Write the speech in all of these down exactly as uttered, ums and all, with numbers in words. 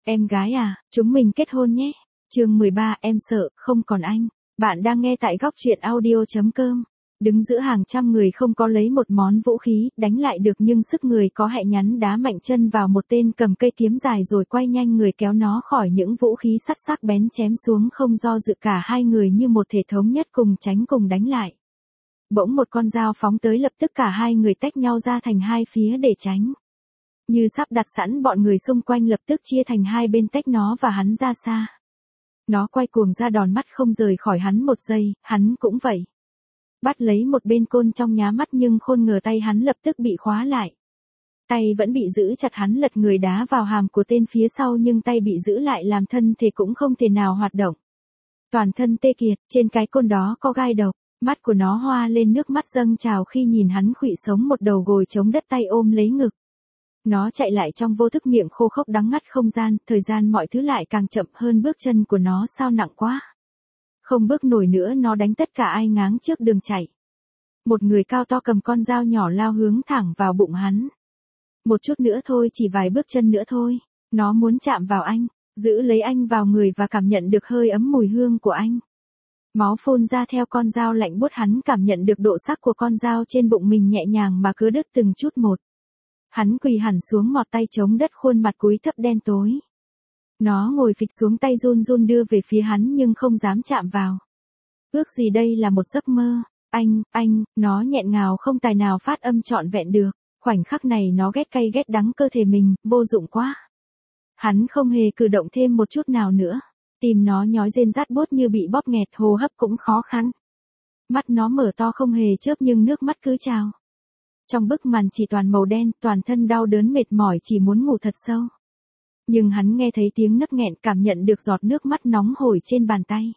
Em gái à, chúng mình kết hôn nhé. Chương mười ba, em sợ, không còn anh. Bạn đang nghe tại góc truyện audio chấm com. Đứng giữa hàng trăm người không có lấy một món vũ khí, đánh lại được nhưng sức người có hẹ nhắn đá mạnh chân vào một tên cầm cây kiếm dài rồi quay nhanh người kéo nó khỏi những vũ khí sắt sắc bén chém xuống không do dự cả hai người như một thể thống nhất cùng tránh cùng đánh lại. Bỗng một con dao phóng tới lập tức cả hai người tách nhau ra thành hai phía để tránh. Như sắp đặt sẵn bọn người xung quanh lập tức chia thành hai bên tách nó và hắn ra xa. Nó quay cuồng ra đòn mắt không rời khỏi hắn một giây, hắn cũng vậy. Bắt lấy một bên côn trong nhá mắt nhưng khôn ngờ tay hắn lập tức bị khóa lại. Tay vẫn bị giữ chặt hắn lật người đá vào hàm của tên phía sau nhưng tay bị giữ lại làm thân thể cũng không thể nào hoạt động. Toàn thân tê kiệt, trên cái côn đó có gai độc, mắt của nó hoa lên nước mắt dâng trào khi nhìn hắn khuỵu sống một đầu gồi chống đất tay ôm lấy ngực. Nó chạy lại trong vô thức miệng khô khốc đắng ngắt không gian, thời gian mọi thứ lại càng chậm hơn bước chân của nó sao nặng quá. Không bước nổi nữa nó đánh tất cả ai ngáng trước đường chạy. Một người cao to cầm con dao nhỏ lao hướng thẳng vào bụng hắn. Một chút nữa thôi, chỉ vài bước chân nữa thôi. Nó muốn chạm vào anh, giữ lấy anh vào người và cảm nhận được hơi ấm mùi hương của anh. Máu phun ra theo con dao lạnh buốt, hắn cảm nhận được độ sắc của con dao trên bụng mình nhẹ nhàng mà cứ đứt từng chút một. Hắn quỳ hẳn xuống mọt tay chống đất, khuôn mặt cúi thấp đen tối. Nó ngồi phịch xuống, tay run run đưa về phía hắn nhưng không dám chạm vào. Ước gì đây là một giấc mơ. Anh, anh, nó nghẹn ngào không tài nào phát âm trọn vẹn được. Khoảnh khắc này nó ghét cay ghét đắng cơ thể mình, vô dụng quá. Hắn không hề cử động thêm một chút nào nữa. Tim nó nhói rên rát buốt như bị bóp nghẹt, hô hấp cũng khó khăn. Mắt nó mở to không hề chớp nhưng nước mắt cứ trào. Trong bức màn chỉ toàn màu đen, toàn thân đau đớn mệt mỏi chỉ muốn ngủ thật sâu. Nhưng hắn nghe thấy tiếng nấc nghẹn, cảm nhận được giọt nước mắt nóng hổi trên bàn tay.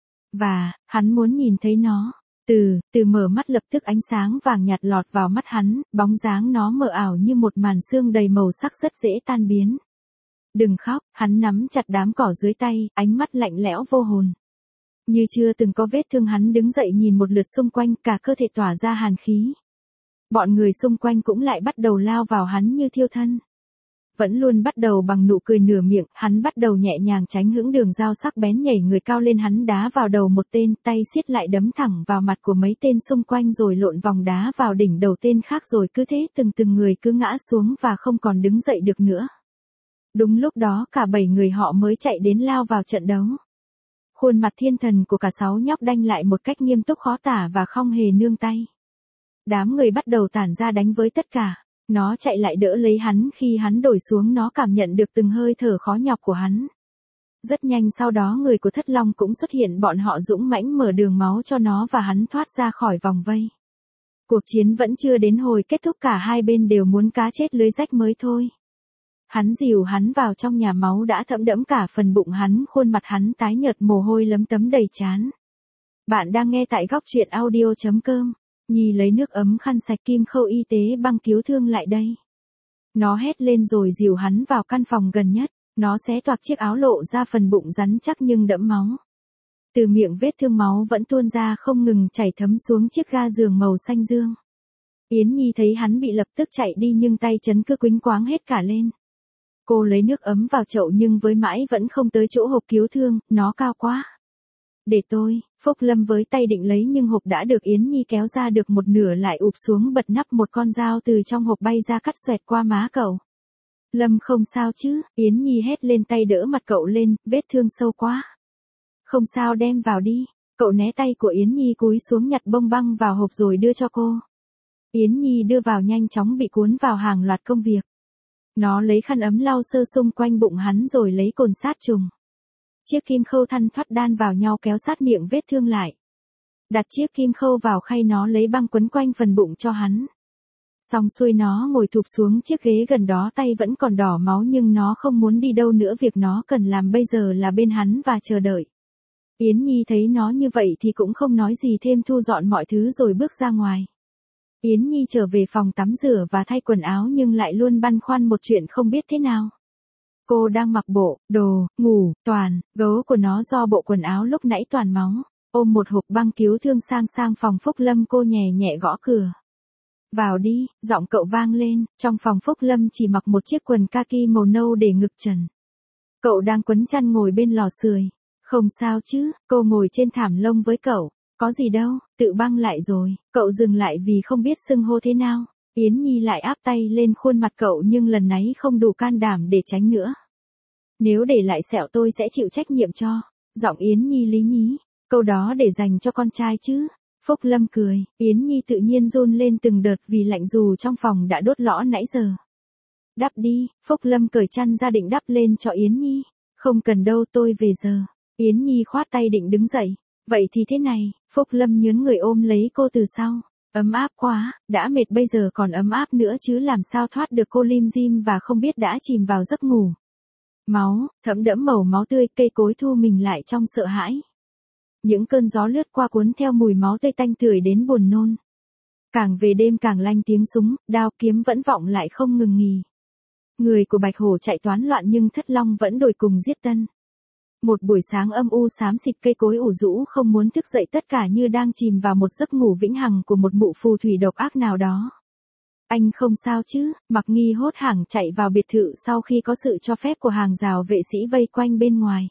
Và, hắn muốn nhìn thấy nó. Từ, từ mở mắt lập tức ánh sáng vàng nhạt lọt vào mắt hắn, bóng dáng nó mờ ảo như một màn sương đầy màu sắc rất dễ tan biến. Đừng khóc, hắn nắm chặt đám cỏ dưới tay, ánh mắt lạnh lẽo vô hồn. Như chưa từng có vết thương, hắn đứng dậy nhìn một lượt xung quanh, cả cơ thể tỏa ra hàn khí. Bọn người xung quanh cũng lại bắt đầu lao vào hắn như thiêu thân. Vẫn luôn bắt đầu bằng nụ cười nửa miệng, hắn bắt đầu nhẹ nhàng tránh hững đường dao sắc bén nhảy người cao lên, hắn đá vào đầu một tên, tay siết lại đấm thẳng vào mặt của mấy tên xung quanh rồi lộn vòng đá vào đỉnh đầu tên khác, rồi cứ thế từng từng người cứ ngã xuống và không còn đứng dậy được nữa. Đúng lúc đó cả bảy người họ mới chạy đến lao vào trận đấu. Khuôn mặt thiên thần của cả sáu nhóc đanh lại một cách nghiêm túc khó tả và không hề nương tay. Đám người bắt đầu tản ra đánh với tất cả. Nó chạy lại đỡ lấy hắn, khi hắn đổi xuống nó cảm nhận được từng hơi thở khó nhọc của hắn. Rất nhanh sau đó người của Thất Long cũng xuất hiện, bọn họ dũng mãnh mở đường máu cho nó và hắn thoát ra khỏi vòng vây. Cuộc chiến vẫn chưa đến hồi kết thúc, cả hai bên đều muốn cá chết lưới rách mới thôi. Hắn dìu hắn vào trong nhà, máu đã thấm đẫm cả phần bụng hắn, khuôn mặt hắn tái nhợt, mồ hôi lấm tấm đầy trán. Bạn đang nghe tại góc truyện audio chấm com. Nhi lấy nước ấm khăn sạch, Kim Khâu y tế băng cứu thương lại đây. Nó hét lên rồi dìu hắn vào căn phòng gần nhất. Nó xé toạc chiếc áo, lộ ra phần bụng rắn chắc nhưng đẫm máu. Từ miệng vết thương máu vẫn tuôn ra không ngừng chảy thấm xuống chiếc ga giường màu xanh dương. Yến Nhi thấy hắn bị lập tức chạy đi nhưng tay chân cứ quĩnh quáng hết cả lên. Cô lấy nước ấm vào chậu nhưng với mãi vẫn không tới chỗ hộp cứu thương, nó cao quá. Để tôi, Phúc Lâm với tay định lấy nhưng hộp đã được Yến Nhi kéo ra được một nửa lại ụp xuống bật nắp, một con dao từ trong hộp bay ra cắt xoẹt qua má cậu. Lâm không sao chứ, Yến Nhi hét lên, tay đỡ mặt cậu lên, vết thương sâu quá. Không sao, đem vào đi. Cậu né tay của Yến Nhi cúi xuống nhặt bông băng vào hộp rồi đưa cho cô. Yến Nhi đưa vào nhanh chóng bị cuốn vào hàng loạt công việc. Nó lấy khăn ấm lau sơ xung quanh bụng hắn rồi lấy cồn sát trùng. Chiếc kim khâu thăn thoắt đan vào nhau kéo sát miệng vết thương lại. Đặt chiếc kim khâu vào khay, nó lấy băng quấn quanh phần bụng cho hắn. Xong xuôi nó ngồi thụp xuống chiếc ghế gần đó, tay vẫn còn đỏ máu nhưng nó không muốn đi đâu nữa, việc nó cần làm bây giờ là bên hắn và chờ đợi. Yến Nhi thấy nó như vậy thì cũng không nói gì thêm, thu dọn mọi thứ rồi bước ra ngoài. Yến Nhi trở về phòng tắm rửa và thay quần áo nhưng lại luôn băn khoăn một chuyện không biết thế nào. Cô đang mặc bộ, đồ, ngủ, toàn, gấu của nó do bộ quần áo lúc nãy toàn máu, ôm một hộp băng cứu thương sang sang phòng Phúc Lâm, cô nhẹ nhẹ gõ cửa. Vào đi, giọng cậu vang lên, trong phòng Phúc Lâm chỉ mặc một chiếc quần kaki màu nâu để ngực trần. Cậu đang quấn chăn ngồi bên lò sưởi. Không sao chứ, cô ngồi trên thảm lông với cậu. Có gì đâu, tự băng lại rồi. Cậu dừng lại vì không biết xưng hô thế nào. Yến Nhi lại áp tay lên khuôn mặt cậu nhưng lần này không đủ can đảm để tránh nữa. Nếu để lại sẹo tôi sẽ chịu trách nhiệm cho. Giọng Yến Nhi lý nhí. Câu đó để dành cho con trai chứ. Phúc Lâm cười. Yến Nhi tự nhiên run lên từng đợt vì lạnh dù trong phòng đã đốt lõ nãy giờ. Đắp đi. Phúc Lâm cởi chăn ra định đắp lên cho Yến Nhi. Không cần đâu, tôi về giờ. Yến Nhi khoát tay định đứng dậy. Vậy thì thế này. Phúc Lâm nhớn người ôm lấy cô từ sau. Ấm áp quá, đã mệt bây giờ còn ấm áp nữa chứ làm sao thoát được. Cô lim dim và không biết đã chìm vào giấc ngủ. Máu, thẫm đẫm màu máu tươi, cây cối thu mình lại trong sợ hãi. Những cơn gió lướt qua cuốn theo mùi máu tươi tanh tưởi đến buồn nôn. Càng về đêm càng lanh tiếng súng, đao kiếm vẫn vọng lại không ngừng nghỉ. Người của Bạch Hổ chạy toán loạn nhưng Thất Long vẫn đuổi cùng giết Tân. Một buổi sáng âm u xám xịt, cây cối ủ rũ không muốn thức dậy, tất cả như đang chìm vào một giấc ngủ vĩnh hằng của một mụ phù thủy độc ác nào đó. Anh không sao chứ? Mặc Nghi hốt hoảng chạy vào biệt thự sau khi có sự cho phép của hàng rào vệ sĩ vây quanh bên ngoài.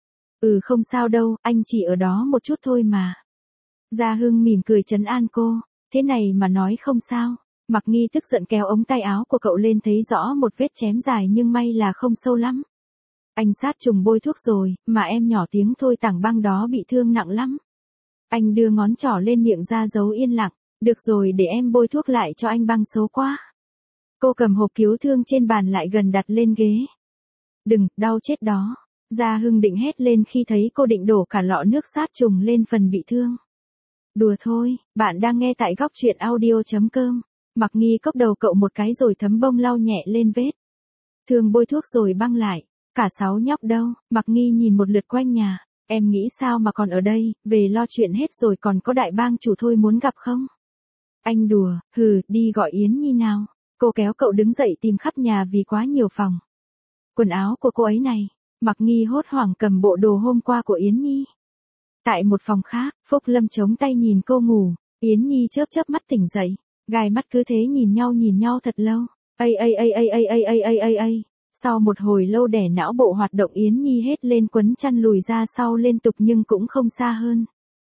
Ừ không sao đâu, anh chỉ ở đó một chút thôi mà. Gia Hưng mỉm cười trấn an cô. Thế này mà nói không sao. Mặc Nghi tức giận kéo ống tay áo của cậu lên, thấy rõ một vết chém dài nhưng may là không sâu lắm. Anh sát trùng bôi thuốc rồi, mà em nhỏ tiếng thôi, tảng băng đó bị thương nặng lắm. Anh đưa ngón trỏ lên miệng ra dấu yên lặng. Được rồi, để em bôi thuốc lại cho anh, băng xấu quá. Cô cầm hộp cứu thương trên bàn lại gần đặt lên ghế. Đừng, đau chết đó. Gia Hưng định hét lên khi thấy cô định đổ cả lọ nước sát trùng lên phần bị thương. Đùa thôi, bạn đang nghe tại góc truyện audio chấm com. Mặc Nghi cốc đầu cậu một cái rồi thấm bông lau nhẹ lên vết thương, bôi thuốc rồi băng lại. Cả sáu nhóc đâu? Mặc Nghi nhìn một lượt quanh nhà. Em nghĩ sao mà còn ở đây, về lo chuyện hết rồi, còn có đại bang chủ thôi muốn gặp không? Anh đùa, hừ, đi gọi Yến Nhi nào. Cô kéo cậu đứng dậy tìm khắp nhà vì quá nhiều phòng. Quần áo của cô ấy này. Mặc Nghi hốt hoảng cầm bộ đồ hôm qua của Yến Nhi. Tại một phòng khác, Phúc Lâm chống tay nhìn cô ngủ. Yến Nhi chớp chớp mắt tỉnh dậy. Gai mắt cứ thế nhìn nhau nhìn nhau thật lâu. Ây ây ây ây ây ây ây ây ây ây. Sau một hồi lâu đẻ não bộ hoạt động, Yến Nhi hết lên quấn chăn lùi ra sau liên tục nhưng cũng không xa hơn.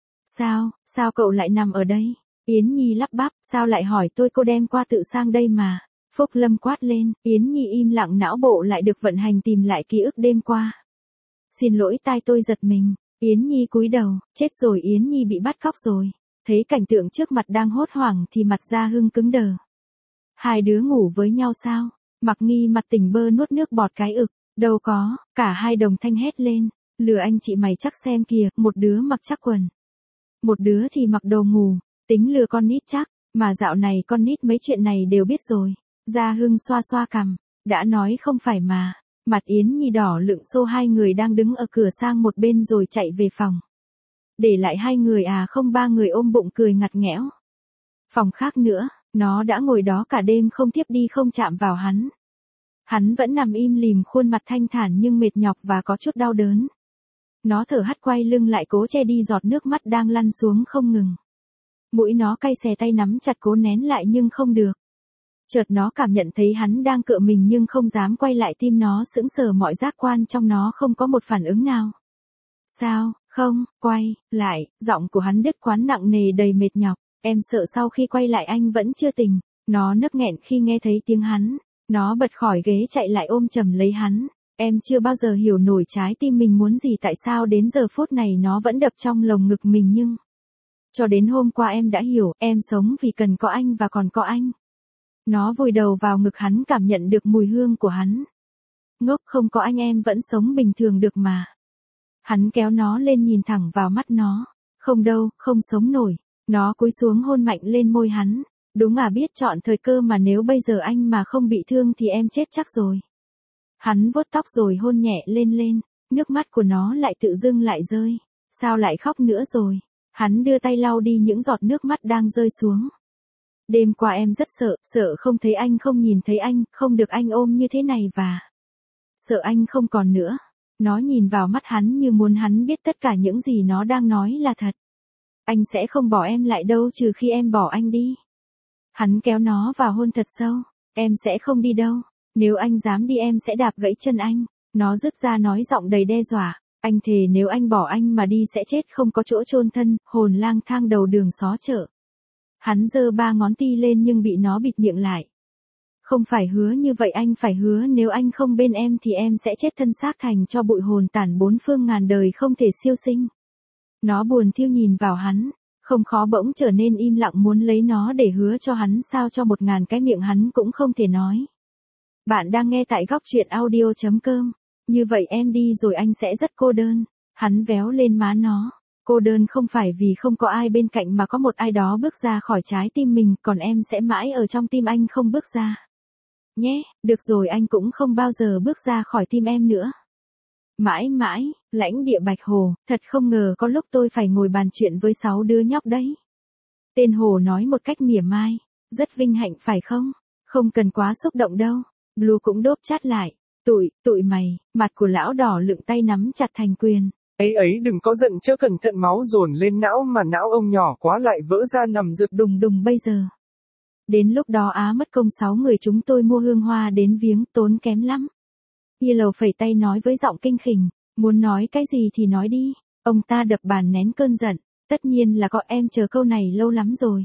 Sao, sao cậu lại nằm ở đây? Yến Nhi lắp bắp, sao lại hỏi tôi, cô đem qua tự sang đây mà. Phúc Lâm quát lên, Yến Nhi im lặng, não bộ lại được vận hành tìm lại ký ức đêm qua. Xin lỗi, tai tôi giật mình. Yến Nhi cúi đầu, chết rồi, Yến Nhi bị bắt cóc rồi. Thấy cảnh tượng trước mặt đang hốt hoảng thì mặt Gia Hưng cứng đờ. Hai đứa ngủ với nhau sao? Mặc Nghi mặt tỉnh bơ nuốt nước bọt cái ực. Đâu có, cả hai đồng thanh hét lên. Lừa anh chị mày chắc, xem kìa, một đứa mặc chắc quần. Một đứa thì mặc đồ ngủ, tính lừa con nít chắc, mà dạo này con nít mấy chuyện này đều biết rồi. Gia Hưng xoa xoa cằm, đã nói không phải mà. Mặt Yến Nhi đỏ lựng, xô hai người đang đứng ở cửa sang một bên rồi chạy về phòng. Để lại hai người à? Không, ba người ôm bụng cười ngặt nghẽo. Phòng khác nữa, nó đã ngồi đó cả đêm không thiếp đi không chạm vào hắn. Hắn vẫn nằm im lìm, khuôn mặt thanh thản nhưng mệt nhọc và có chút đau đớn. Nó thở hắt, quay lưng lại cố che đi giọt nước mắt đang lăn xuống không ngừng. Mũi nó cay xè, tay nắm chặt cố nén lại nhưng không được. Chợt nó cảm nhận thấy hắn đang cựa mình nhưng không dám quay lại, tim nó sững sờ, mọi giác quan trong nó không có một phản ứng nào. Sao, không, quay, lại, giọng của hắn đứt quãng nặng nề đầy mệt nhọc. Em sợ sau khi quay lại anh vẫn chưa tỉnh. Nó nấc nghẹn khi nghe thấy tiếng hắn. Nó bật khỏi ghế chạy lại ôm chầm lấy hắn. Em chưa bao giờ hiểu nổi trái tim mình muốn gì, tại sao đến giờ phút này nó vẫn đập trong lồng ngực mình, nhưng cho đến hôm qua em đã hiểu, em sống vì cần có anh và còn có anh. Nó vùi đầu vào ngực hắn, cảm nhận được mùi hương của hắn. Ngốc, không có anh em vẫn sống bình thường được mà. Hắn kéo nó lên, nhìn thẳng vào mắt nó. Không đâu, không sống nổi. Nó cúi xuống hôn mạnh lên môi hắn. Đúng à, biết chọn thời cơ mà, nếu bây giờ anh mà không bị thương thì em chết chắc rồi. Hắn vuốt tóc rồi hôn nhẹ lên lên. Nước mắt của nó lại tự dưng lại rơi. Sao lại khóc nữa rồi? Hắn đưa tay lau đi những giọt nước mắt đang rơi xuống. Đêm qua em rất sợ, sợ không thấy anh, không nhìn thấy anh, không được anh ôm như thế này, và sợ anh không còn nữa. Nó nhìn vào mắt hắn như muốn hắn biết tất cả những gì nó đang nói là thật. Anh sẽ không bỏ em lại đâu, trừ khi em bỏ anh đi. Hắn kéo nó vào hôn thật sâu. Em sẽ không đi đâu. Nếu anh dám đi em sẽ đạp gãy chân anh. Nó rứt ra nói giọng đầy đe dọa, anh thề nếu anh bỏ anh mà đi sẽ chết không có chỗ chôn thân, hồn lang thang đầu đường xó chợ. Hắn giơ ba ngón ti lên nhưng bị nó bịt miệng lại. Không phải hứa như vậy, anh phải hứa nếu anh không bên em thì em sẽ chết thân xác thành cho bụi, hồn tản bốn phương ngàn đời không thể siêu sinh. Nó buồn thiêu nhìn vào hắn, không khó bỗng trở nên im lặng, muốn lấy nó để hứa cho hắn sao cho một ngàn cái miệng hắn cũng không thể nói. Bạn đang nghe tại góc truyện audio chấm com. Như vậy em đi rồi anh sẽ rất cô đơn. Hắn véo lên má nó. Cô đơn không phải vì không có ai bên cạnh mà có một ai đó bước ra khỏi trái tim mình, còn em sẽ mãi ở trong tim anh không bước ra. Nhé, được rồi, anh cũng không bao giờ bước ra khỏi tim em nữa. Mãi mãi, lãnh địa Bạch Hồ, thật không ngờ có lúc tôi phải ngồi bàn chuyện với sáu đứa nhóc đấy. Tên Hồ nói một cách mỉa mai, rất vinh hạnh phải không? Không cần quá xúc động đâu. Blue cũng đốp chát lại, tụi, tụi mày, mặt của lão đỏ lượng tay nắm chặt thành quyền. Ấy ấy đừng có giận chớ, cẩn thận máu dồn lên não mà não ông nhỏ quá lại vỡ ra nằm giật đùng đùng bây giờ. Đến lúc đó á mất công sáu người chúng tôi mua hương hoa đến viếng, tốn kém lắm. Yellow phẩy tay nói với giọng kinh khỉnh, muốn nói cái gì thì nói đi. Ông ta đập bàn nén cơn giận, tất nhiên là có, em chờ câu này lâu lắm rồi.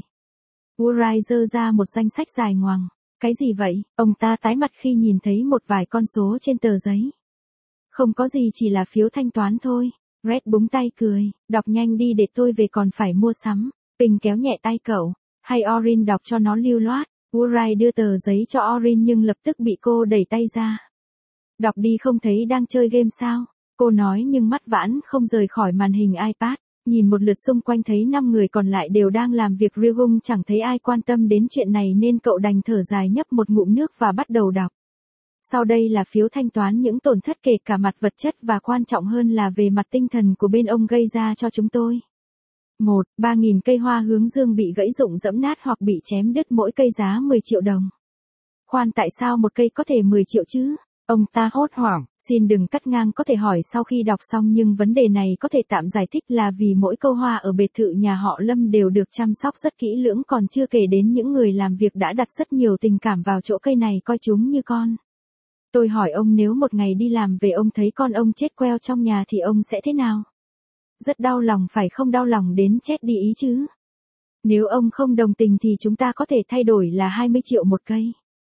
Urai giơ ra một danh sách dài ngoằng. Cái gì vậy? Ông ta tái mặt khi nhìn thấy một vài con số trên tờ giấy. Không có gì, chỉ là phiếu thanh toán thôi. Red búng tay cười, đọc nhanh đi để tôi về còn phải mua sắm. Ping kéo nhẹ tay cậu, hay Orin đọc cho nó lưu loát. Urai đưa tờ giấy cho Orin nhưng lập tức bị cô đẩy tay ra. Đọc đi, không thấy đang chơi game sao? Cô nói nhưng mắt Vãn không rời khỏi màn hình iPad. Nhìn một lượt xung quanh thấy năm người còn lại đều đang làm việc Ryung, chẳng thấy ai quan tâm đến chuyện này nên cậu đành thở dài nhấp một ngụm nước và bắt đầu đọc. Sau đây là phiếu thanh toán những tổn thất kể cả mặt vật chất và quan trọng hơn là về mặt tinh thần của bên ông gây ra cho chúng tôi. một. ba nghìn cây hoa hướng dương bị gãy rụng dẫm nát hoặc bị chém đứt, mỗi cây giá mười triệu đồng. Khoan, tại sao một cây có thể mười triệu chứ? Ông ta hốt hoảng, xin đừng cắt ngang, có thể hỏi sau khi đọc xong, nhưng vấn đề này có thể tạm giải thích là vì mỗi cây hoa ở biệt thự nhà họ Lâm đều được chăm sóc rất kỹ lưỡng, còn chưa kể đến những người làm việc đã đặt rất nhiều tình cảm vào chỗ cây này, coi chúng như con. Tôi hỏi ông nếu một ngày đi làm về ông thấy con ông chết queo trong nhà thì ông sẽ thế nào? Rất đau lòng phải không? Đau lòng đến chết đi ý chứ. Nếu ông không đồng tình thì chúng ta có thể thay đổi là hai mươi triệu một cây.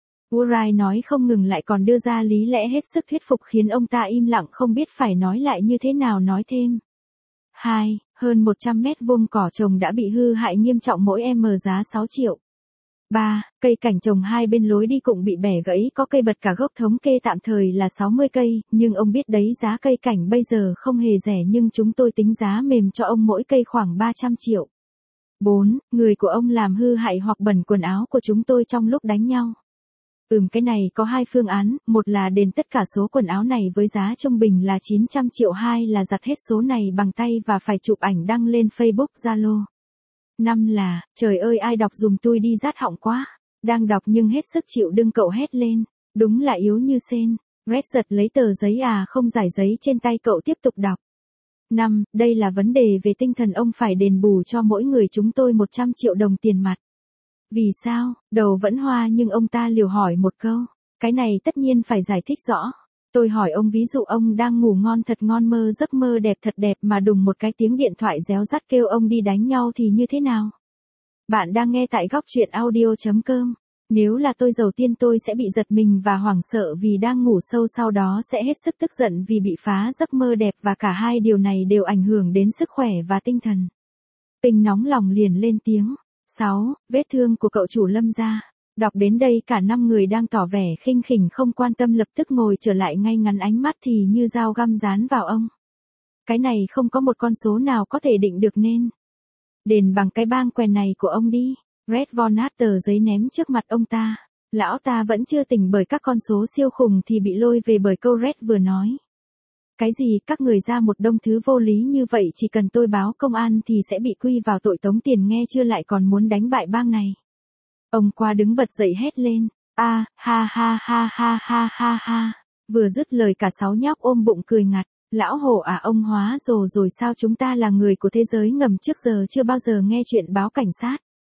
Urai nói không ngừng lại còn đưa ra lý lẽ hết sức thuyết phục khiến ông ta im lặng không biết phải nói lại như thế nào. Nói thêm. hai. Hơn một trăm mét vuông cỏ trồng đã bị hư hại nghiêm trọng, mỗi m giá sáu triệu. ba. Cây cảnh trồng hai bên lối đi cũng bị bẻ gãy, có cây bật cả gốc, thống kê tạm thời là sáu mươi cây, nhưng ông biết đấy, giá cây cảnh bây giờ không hề rẻ, nhưng chúng tôi tính giá mềm cho ông mỗi cây khoảng ba trăm triệu. bốn. Người của ông làm hư hại hoặc bẩn quần áo của chúng tôi trong lúc đánh nhau. Ừm, cái này có hai phương án, một là đền tất cả số quần áo này với giá trung bình là chín trăm triệu, hai là giặt hết số này bằng tay và phải chụp ảnh đăng lên Facebook, Zalo. năm là, trời ơi ai đọc dùm tôi đi, rát họng quá. Đang đọc nhưng hết sức chịu đựng, cậu hét lên, đúng là yếu như sên. Red giật lấy tờ giấy à không giải giấy trên tay cậu, tiếp tục đọc. năm. Đây là vấn đề về tinh thần, ông phải đền bù cho mỗi người chúng tôi một trăm triệu đồng tiền mặt. Vì sao? Đầu vẫn hoa nhưng ông ta liều hỏi một câu. Cái này tất nhiên phải giải thích rõ. Tôi hỏi ông, ví dụ ông đang ngủ ngon thật ngon, mơ giấc mơ đẹp thật đẹp mà đùng một cái tiếng điện thoại réo rắt kêu ông đi đánh nhau thì như thế nào? Bạn đang nghe tại góc truyện audio chấm com. Nếu là tôi, đầu tiên tôi sẽ bị giật mình và hoảng sợ vì đang ngủ sâu, sau đó sẽ hết sức tức giận vì bị phá giấc mơ đẹp, và cả hai điều này đều ảnh hưởng đến sức khỏe và tinh thần. Ping nóng lòng liền lên tiếng. sáu. Vết thương của cậu chủ Lâm gia. Đọc đến đây cả năm người đang tỏ vẻ khinh khỉnh không quan tâm lập tức ngồi trở lại ngay ngắn, ánh mắt thì như dao găm dán vào ông. Cái này không có một con số nào có thể định được nên đền bằng cái bang quèn này của ông đi. Red vo nát tờ giấy ném trước mặt ông ta. Lão ta vẫn chưa tỉnh bởi các con số siêu khủng thì bị lôi về bởi câu Red vừa nói. Cái gì, các người ra một đông thứ vô lý như vậy, chỉ cần tôi báo công an thì sẽ bị quy vào tội tống tiền, nghe chưa, lại còn muốn đánh bại bang này. Ông qua đứng bật dậy hét lên. A, ha ha ha ha ha ha ha. Vừa dứt lời cả sáu nhóc ôm bụng cười ngặt. Lão Hổ à, ông hóa rồ rồi sao? Chúng ta là người của thế giới ngầm, trước giờ chưa bao giờ nghe chuyện báo cảnh sát.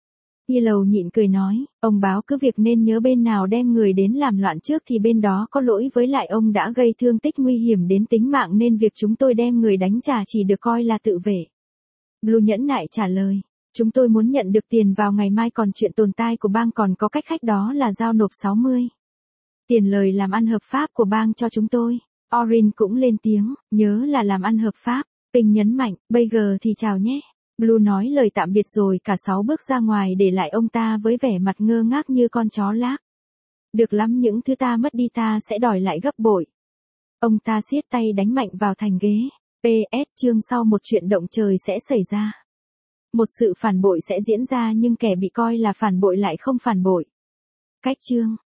Yellow nhịn cười nói, ông báo cứ việc nên nhớ bên nào đem người đến làm loạn trước thì bên đó có lỗi, với lại ông đã gây thương tích nguy hiểm đến tính mạng nên việc chúng tôi đem người đánh trả chỉ được coi là tự vệ. Blue nhẫn nại trả lời, chúng tôi muốn nhận được tiền vào ngày mai, còn chuyện tồn tại của bang còn có cách khách, đó là giao nộp sáu mươi tiền lời làm ăn hợp pháp của bang cho chúng tôi. Orin cũng lên tiếng, nhớ là làm ăn hợp pháp. Ping nhấn mạnh, bây giờ thì chào nhé. Blue nói lời tạm biệt rồi cả sáu bước ra ngoài, để lại ông ta với vẻ mặt ngơ ngác như con chó lác. Được lắm, những thứ ta mất đi ta sẽ đòi lại gấp bội. Ông ta siết tay đánh mạnh vào thành ghế. pê ét chương sau, một chuyện động trời sẽ xảy ra. Một sự phản bội sẽ diễn ra nhưng kẻ bị coi là phản bội lại không phản bội. Cách chương